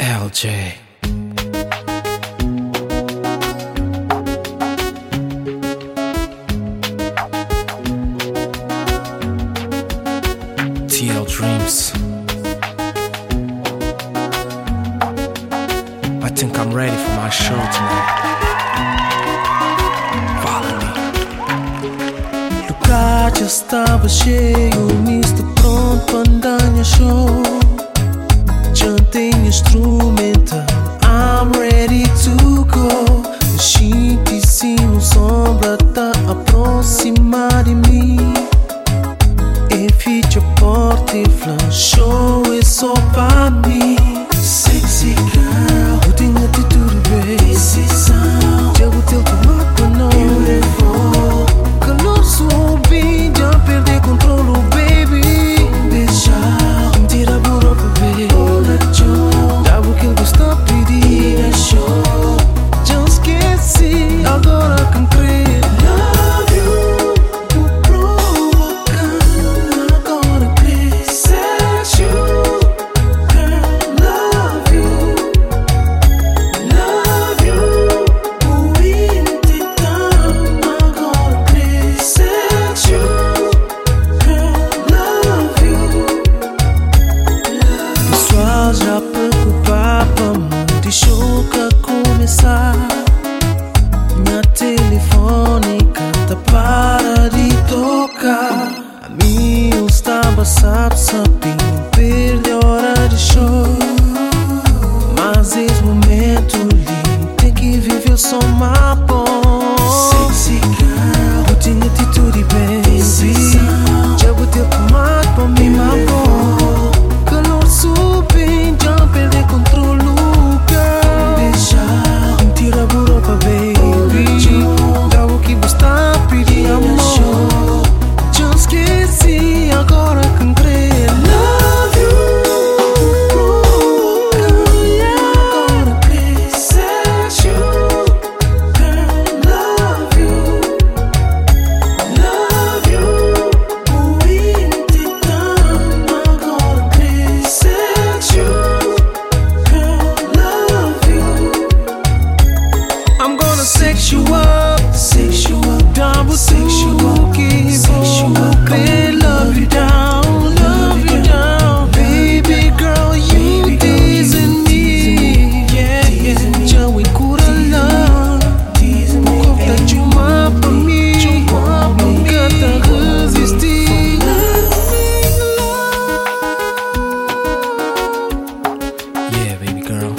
LJ. TL Dreams. I think I'm ready for my show tonight. Follow me. Lugar já estava cheio, misto pronto para andar no show. Jantei instrumental, I'm ready to go. Chiquíssimo sombra tá aproximar de mim. E fecha porta e flash, show é só para mim. Sexy girl, who tem atitude, baby. This is sound, já botei o tomate para nós. Beautiful, calor subi, já perdi controle, baby. Deixa, tira a burroca, baby. Olha, Joe, já vou que ele gosta de pedir. É show, já esqueci, agora quem crê. Love you, tu provocando, agora crê. Sexual, girl, love you. Love you, o intitão, agora crê. Sexual, girl, love you. Pessoal já preocupava muito, show que começar. Minha telefônica tá para de tocar. A minha estava sabendo, perde a hora de show. Mas esse momento lindo tem que viver só uma bom. Sexy girl, tem atitude, baby. Já botei o tomate pra mim, my bom. Calor subindo, já perdi controle, girl. Deixa, tira a burroca, baby. Dá o que você tá pedindo, amor. Já esqueci, agora quem crê. Love you, agora crê. Sexual, girl, love you. Love you, o intitão, agora crê. Sexual, girl, love you. I'm gonna sex you up, double sexual, baby, love you down, baby girl, you teasing me, yeah. Já we cura lá, corta de uma pra mim, nunca tá resistir. Yeah, baby girl.